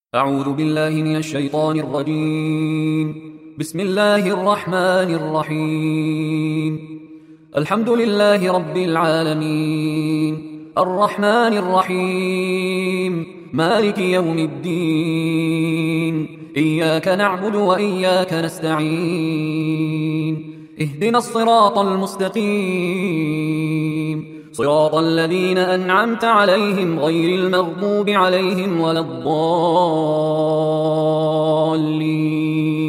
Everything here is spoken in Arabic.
أعوذ بالله من الشيطان الرجيم. بسم الله الرحمن الرحيم. الحمد لله رب العالمين، الرحمن الرحيم، مالك يوم الدين. إياك نعبد وإياك نستعين. اهدنا الصراط المستقيم، صراط الذين أنعمت عليهم غير المغضوب عليهم ولا الضالين.